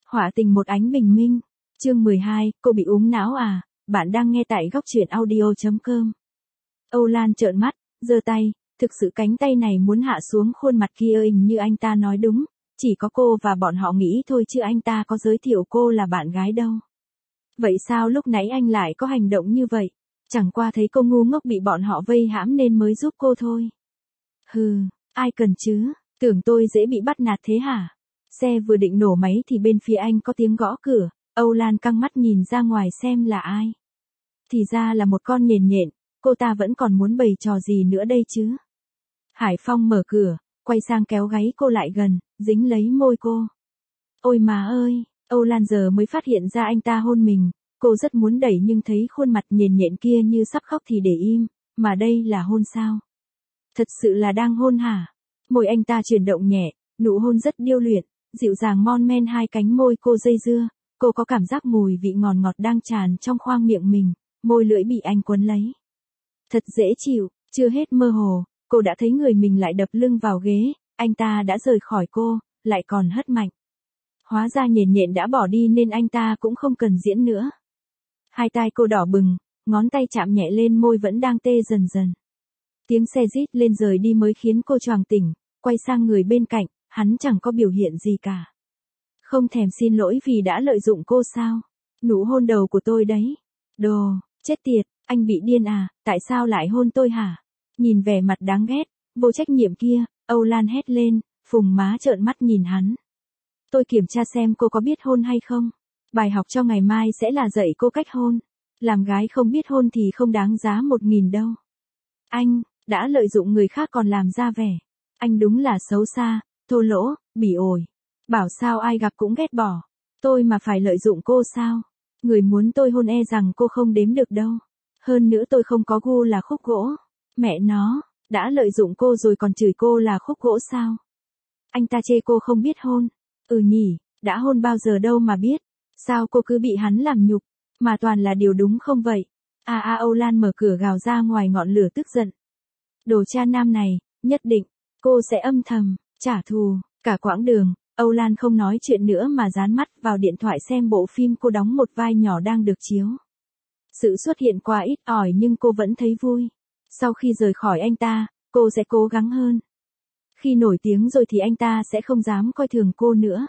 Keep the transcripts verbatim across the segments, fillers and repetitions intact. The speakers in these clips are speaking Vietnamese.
Họa tình một ánh bình minh. Chương mười hai, cô bị úng não à? Bạn đang nghe tại góc truyện audio chấm com. Âu Lan trợn mắt, giơ tay, thực sự cánh tay này muốn hạ xuống khuôn mặt kia hình như anh ta nói đúng, chỉ có cô và bọn họ nghĩ thôi chứ anh ta có giới thiệu cô là bạn gái đâu. Vậy sao lúc nãy anh lại có hành động như vậy? Chẳng qua thấy cô ngu ngốc bị bọn họ vây hãm nên mới giúp cô thôi. Hừ, ai cần chứ, tưởng tôi dễ bị bắt nạt thế hả? Xe vừa định nổ máy thì bên phía anh có tiếng gõ cửa, Âu Lan căng mắt nhìn ra ngoài xem là ai. Thì ra là một con nhện nhện, cô ta vẫn còn muốn bày trò gì nữa đây chứ? Hải Phong mở cửa, quay sang kéo gáy cô lại gần, dính lấy môi cô. Ôi má ơi, Âu Lan giờ mới phát hiện ra anh ta hôn mình, cô rất muốn đẩy nhưng thấy khuôn mặt nhện nhện kia như sắp khóc thì để im, mà đây là hôn sao? Thật sự là đang hôn hả? Môi anh ta chuyển động nhẹ, nụ hôn rất điêu luyện, dịu dàng mon men hai cánh môi cô dây dưa, cô có cảm giác mùi vị ngọt ngọt đang tràn trong khoang miệng mình, môi lưỡi bị anh quấn lấy. Thật dễ chịu, chưa hết mơ hồ, cô đã thấy người mình lại đập lưng vào ghế, anh ta đã rời khỏi cô, lại còn hất mạnh. Hóa ra nhện nhện đã bỏ đi nên anh ta cũng không cần diễn nữa. Hai tai cô đỏ bừng, ngón tay chạm nhẹ lên môi vẫn đang tê dần dần. Tiếng xe rít lên rời đi mới khiến cô choàng tỉnh, quay sang người bên cạnh, hắn chẳng có biểu hiện gì cả. Không thèm xin lỗi vì đã lợi dụng cô sao? Nụ hôn đầu của tôi đấy. Đồ, chết tiệt, anh bị điên à, tại sao lại hôn tôi hả? Nhìn vẻ mặt đáng ghét, vô trách nhiệm kia, Âu Lan hét lên, phùng má trợn mắt nhìn hắn. Tôi kiểm tra xem cô có biết hôn hay không. Bài học cho ngày mai sẽ là dạy cô cách hôn. Làm gái không biết hôn thì không đáng giá một nghìn đâu. Anh, đã lợi dụng người khác còn làm ra vẻ. Anh đúng là xấu xa, thô lỗ, bỉ ổi. Bảo sao ai gặp cũng ghét bỏ. Tôi mà phải lợi dụng cô sao? Người muốn tôi hôn e rằng cô không đếm được đâu. Hơn nữa tôi không có gu là khúc gỗ. Mẹ nó, đã lợi dụng cô rồi còn chửi cô là khúc gỗ sao? Anh ta chê cô không biết hôn. Ừ nhỉ, đã hôn bao giờ đâu mà biết. Sao cô cứ bị hắn làm nhục, mà toàn là điều đúng không vậy? À à Âu Lan mở cửa gào ra ngoài ngọn lửa tức giận. Đồ cha nam này, nhất định, cô sẽ âm thầm, trả thù. Cả quãng đường, Âu Lan không nói chuyện nữa mà dán mắt vào điện thoại xem bộ phim cô đóng một vai nhỏ đang được chiếu. Sự xuất hiện quá ít ỏi nhưng cô vẫn thấy vui. Sau khi rời khỏi anh ta, cô sẽ cố gắng hơn. Khi nổi tiếng rồi thì anh ta sẽ không dám coi thường cô nữa.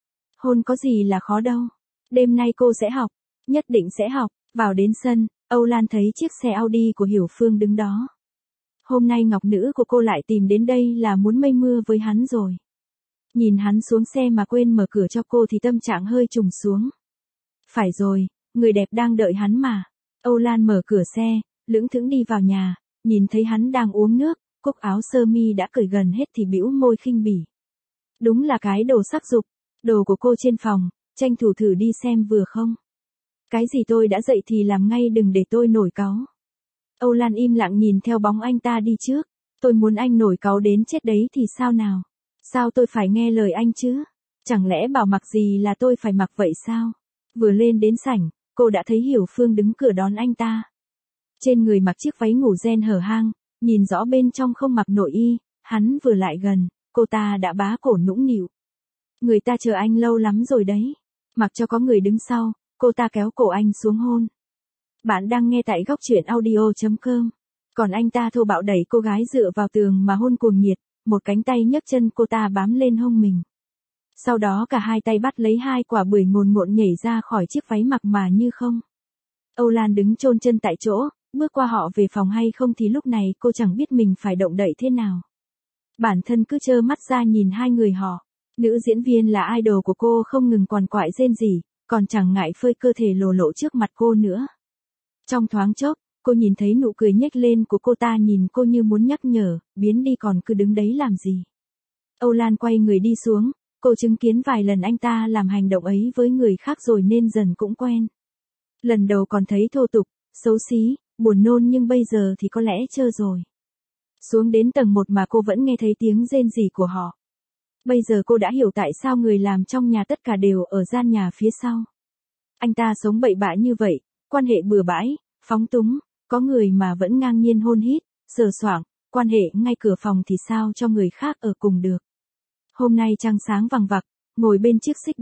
Hôn có gì là khó đâu. Đêm nay cô sẽ học, nhất định sẽ học. Vào đến sân, Âu Lan thấy chiếc xe Audi của Hiểu Phương đứng đó. Hôm nay ngọc nữ của cô lại tìm đến đây là muốn mây mưa với hắn rồi. Nhìn hắn xuống xe mà quên mở cửa cho cô thì tâm trạng hơi trùng xuống. Phải rồi, người đẹp đang đợi hắn mà. Âu Lan mở cửa xe, lững thững đi vào nhà, nhìn thấy hắn đang uống nước, cúc áo sơ mi đã cởi gần hết thì bĩu môi khinh bỉ. Đúng là cái đồ sắc dục, đồ của cô trên phòng, tranh thủ thử đi xem vừa không. Cái gì tôi đã dậy thì làm ngay đừng để tôi nổi cáu. Âu Lan im lặng nhìn theo bóng anh ta đi trước, tôi muốn anh nổi cáu đến chết đấy thì sao nào? Sao tôi phải nghe lời anh chứ? Chẳng lẽ bảo mặc gì là tôi phải mặc vậy sao? Vừa lên đến sảnh, cô đã thấy Hiểu Phương đứng cửa đón anh ta. Trên người mặc chiếc váy ngủ ren hở hang, nhìn rõ bên trong không mặc nội y, hắn vừa lại gần, cô ta đã bá cổ nũng nịu. Người ta chờ anh lâu lắm rồi đấy. Mặc cho có người đứng sau, cô ta kéo cổ anh xuống hôn. Bạn đang nghe tại góc truyện audio chấm com. Còn anh ta thô bạo đẩy cô gái dựa vào tường mà hôn cuồng nhiệt, một cánh tay nhấc chân cô ta bám lên hông mình. Sau đó cả hai tay bắt lấy hai quả bưởi ngồn ngộn nhảy ra khỏi chiếc váy mặc mà như không. Âu Lan đứng chôn chân tại chỗ, bước qua họ về phòng hay không thì lúc này cô chẳng biết mình phải động đậy thế nào. Bản thân cứ trơ mắt ra nhìn hai người họ. Nữ diễn viên là idol của cô không ngừng quằn quại rên rỉ, còn chẳng ngại phơi cơ thể lồ lộ trước mặt cô nữa. Trong thoáng chốc, cô nhìn thấy nụ cười nhếch lên của cô ta nhìn cô như muốn nhắc nhở, biến đi còn cứ đứng đấy làm gì. Âu Lan quay người đi xuống, cô chứng kiến vài lần anh ta làm hành động ấy với người khác rồi nên dần cũng quen. Lần đầu còn thấy thô tục, xấu xí, buồn nôn nhưng bây giờ thì có lẽ chơ rồi. Xuống đến tầng một mà cô vẫn nghe thấy tiếng rên rỉ của họ. Bây giờ cô đã hiểu tại sao người làm trong nhà tất cả đều ở gian nhà phía sau. Anh ta sống bậy bạ như vậy, quan hệ bừa bãi, phóng túng, có người mà vẫn ngang nhiên hôn hít, sờ soạng, quan hệ ngay cửa phòng thì sao cho người khác ở cùng được. Hôm nay trăng sáng vằng vặc, ngồi bên chiếc xích đu,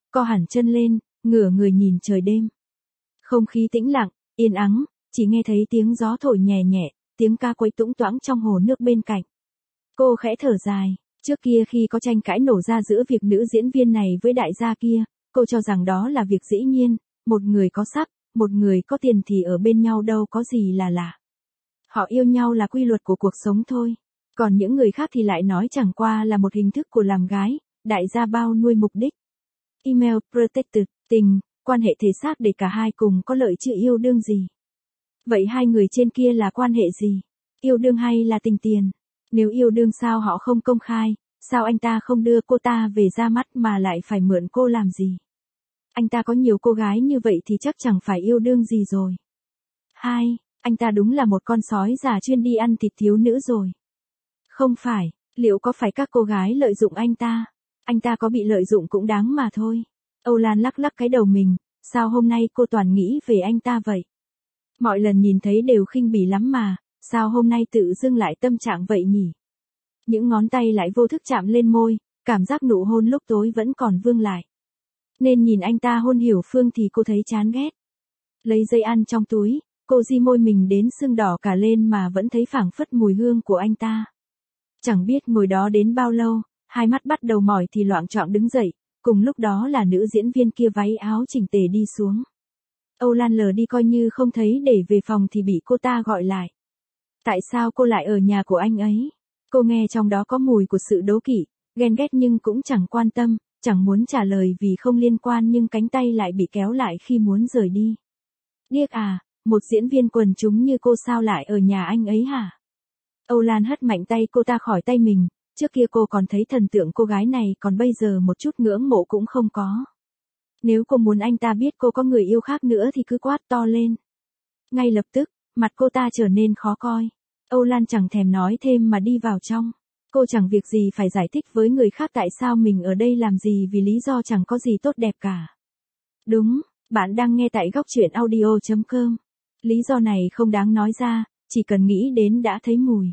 co hẳn chân lên, ngửa người nhìn trời đêm. Không khí tĩnh lặng, yên ắng, chỉ nghe thấy tiếng gió thổi nhẹ nhẹ, tiếng ca quấy tũng toãng trong hồ nước bên cạnh. Cô khẽ thở dài, trước kia khi có tranh cãi nổ ra giữa việc nữ diễn viên này với đại gia kia, cô cho rằng đó là việc dĩ nhiên, một người có sắc, một người có tiền thì ở bên nhau đâu có gì là lạ. Họ yêu nhau là quy luật của cuộc sống thôi, còn những người khác thì lại nói chẳng qua là một hình thức của làm gái, đại gia bao nuôi mục đích. Email protected, tình, quan hệ thể xác để cả hai cùng có lợi chứ yêu đương gì. Vậy hai người trên kia là quan hệ gì? Yêu đương hay là tình tiền? Nếu yêu đương sao họ không công khai, sao anh ta không đưa cô ta về ra mắt mà lại phải mượn cô làm gì? Anh ta có nhiều cô gái như vậy thì chắc chẳng phải yêu đương gì rồi. Hai, anh ta đúng là một con sói già chuyên đi ăn thịt thiếu nữ rồi. Không phải, liệu có phải các cô gái lợi dụng anh ta? Anh ta có bị lợi dụng cũng đáng mà thôi. Âu Lan lắc lắc cái đầu mình, sao hôm nay cô toàn nghĩ về anh ta vậy? Mọi lần nhìn thấy đều khinh bỉ lắm mà, sao hôm nay tự dưng lại tâm trạng vậy nhỉ? Những ngón tay lại vô thức chạm lên môi, cảm giác nụ hôn lúc tối vẫn còn vương lại. Nên nhìn anh ta hôn Hiểu Phương thì cô thấy chán ghét. Lấy dây ăn trong túi, cô di môi mình đến sưng đỏ cả lên mà vẫn thấy phảng phất mùi hương của anh ta. Chẳng biết ngồi đó đến bao lâu, hai mắt bắt đầu mỏi thì loạng choạng đứng dậy, cùng lúc đó là nữ diễn viên kia váy áo chỉnh tề đi xuống. Âu Lan lờ đi coi như không thấy để về phòng thì bị cô ta gọi lại. Tại sao cô lại ở nhà của anh ấy? Cô nghe trong đó có mùi của sự đố kỵ, ghen ghét nhưng cũng chẳng quan tâm, chẳng muốn trả lời vì không liên quan nhưng cánh tay lại bị kéo lại khi muốn rời đi. Điếc à, một diễn viên quần chúng như cô sao lại ở nhà anh ấy hả? Âu Lan hất mạnh tay cô ta khỏi tay mình, trước kia cô còn thấy thần tượng cô gái này còn bây giờ một chút ngưỡng mộ cũng không có. Nếu cô muốn anh ta biết cô có người yêu khác nữa thì cứ quát to lên. Ngay lập tức, mặt cô ta trở nên khó coi. Âu Lan chẳng thèm nói thêm mà đi vào trong. Cô chẳng việc gì phải giải thích với người khác tại sao mình ở đây làm gì vì lý do chẳng có gì tốt đẹp cả. Đúng, bạn đang nghe tại góc truyện audio chấm com. Lý do này không đáng nói ra, chỉ cần nghĩ đến đã thấy mùi.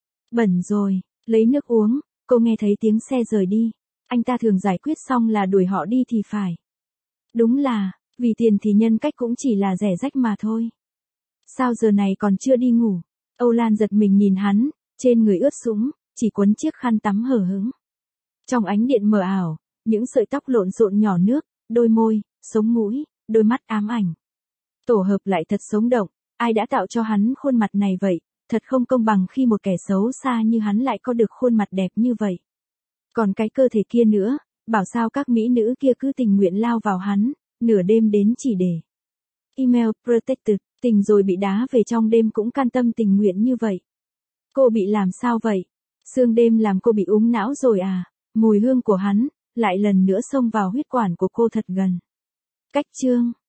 Bẩn rồi, lấy nước uống, cô nghe thấy tiếng xe rời đi. Anh ta thường giải quyết xong là đuổi họ đi thì phải. Đúng là, vì tiền thì nhân cách cũng chỉ là rẻ rách mà thôi. Sao giờ này còn chưa đi ngủ? Âu Lan giật mình nhìn hắn, trên người ướt sũng, chỉ quấn chiếc khăn tắm hở hững. Trong ánh điện mờ ảo, những sợi tóc lộn xộn nhỏ nước, đôi môi, sống mũi, đôi mắt ám ảnh. Tổ hợp lại thật sống động, ai đã tạo cho hắn khuôn mặt này vậy, thật không công bằng khi một kẻ xấu xa như hắn lại có được khuôn mặt đẹp như vậy. Còn cái cơ thể kia nữa, bảo sao các mỹ nữ kia cứ tình nguyện lao vào hắn, nửa đêm đến chỉ để. Email protected, tình rồi bị đá về trong đêm cũng can tâm tình nguyện như vậy. Cô bị làm sao vậy? Sương đêm làm cô bị úng não rồi à? Mùi hương của hắn, lại lần nữa xông vào huyết quản của cô thật gần. Cách chương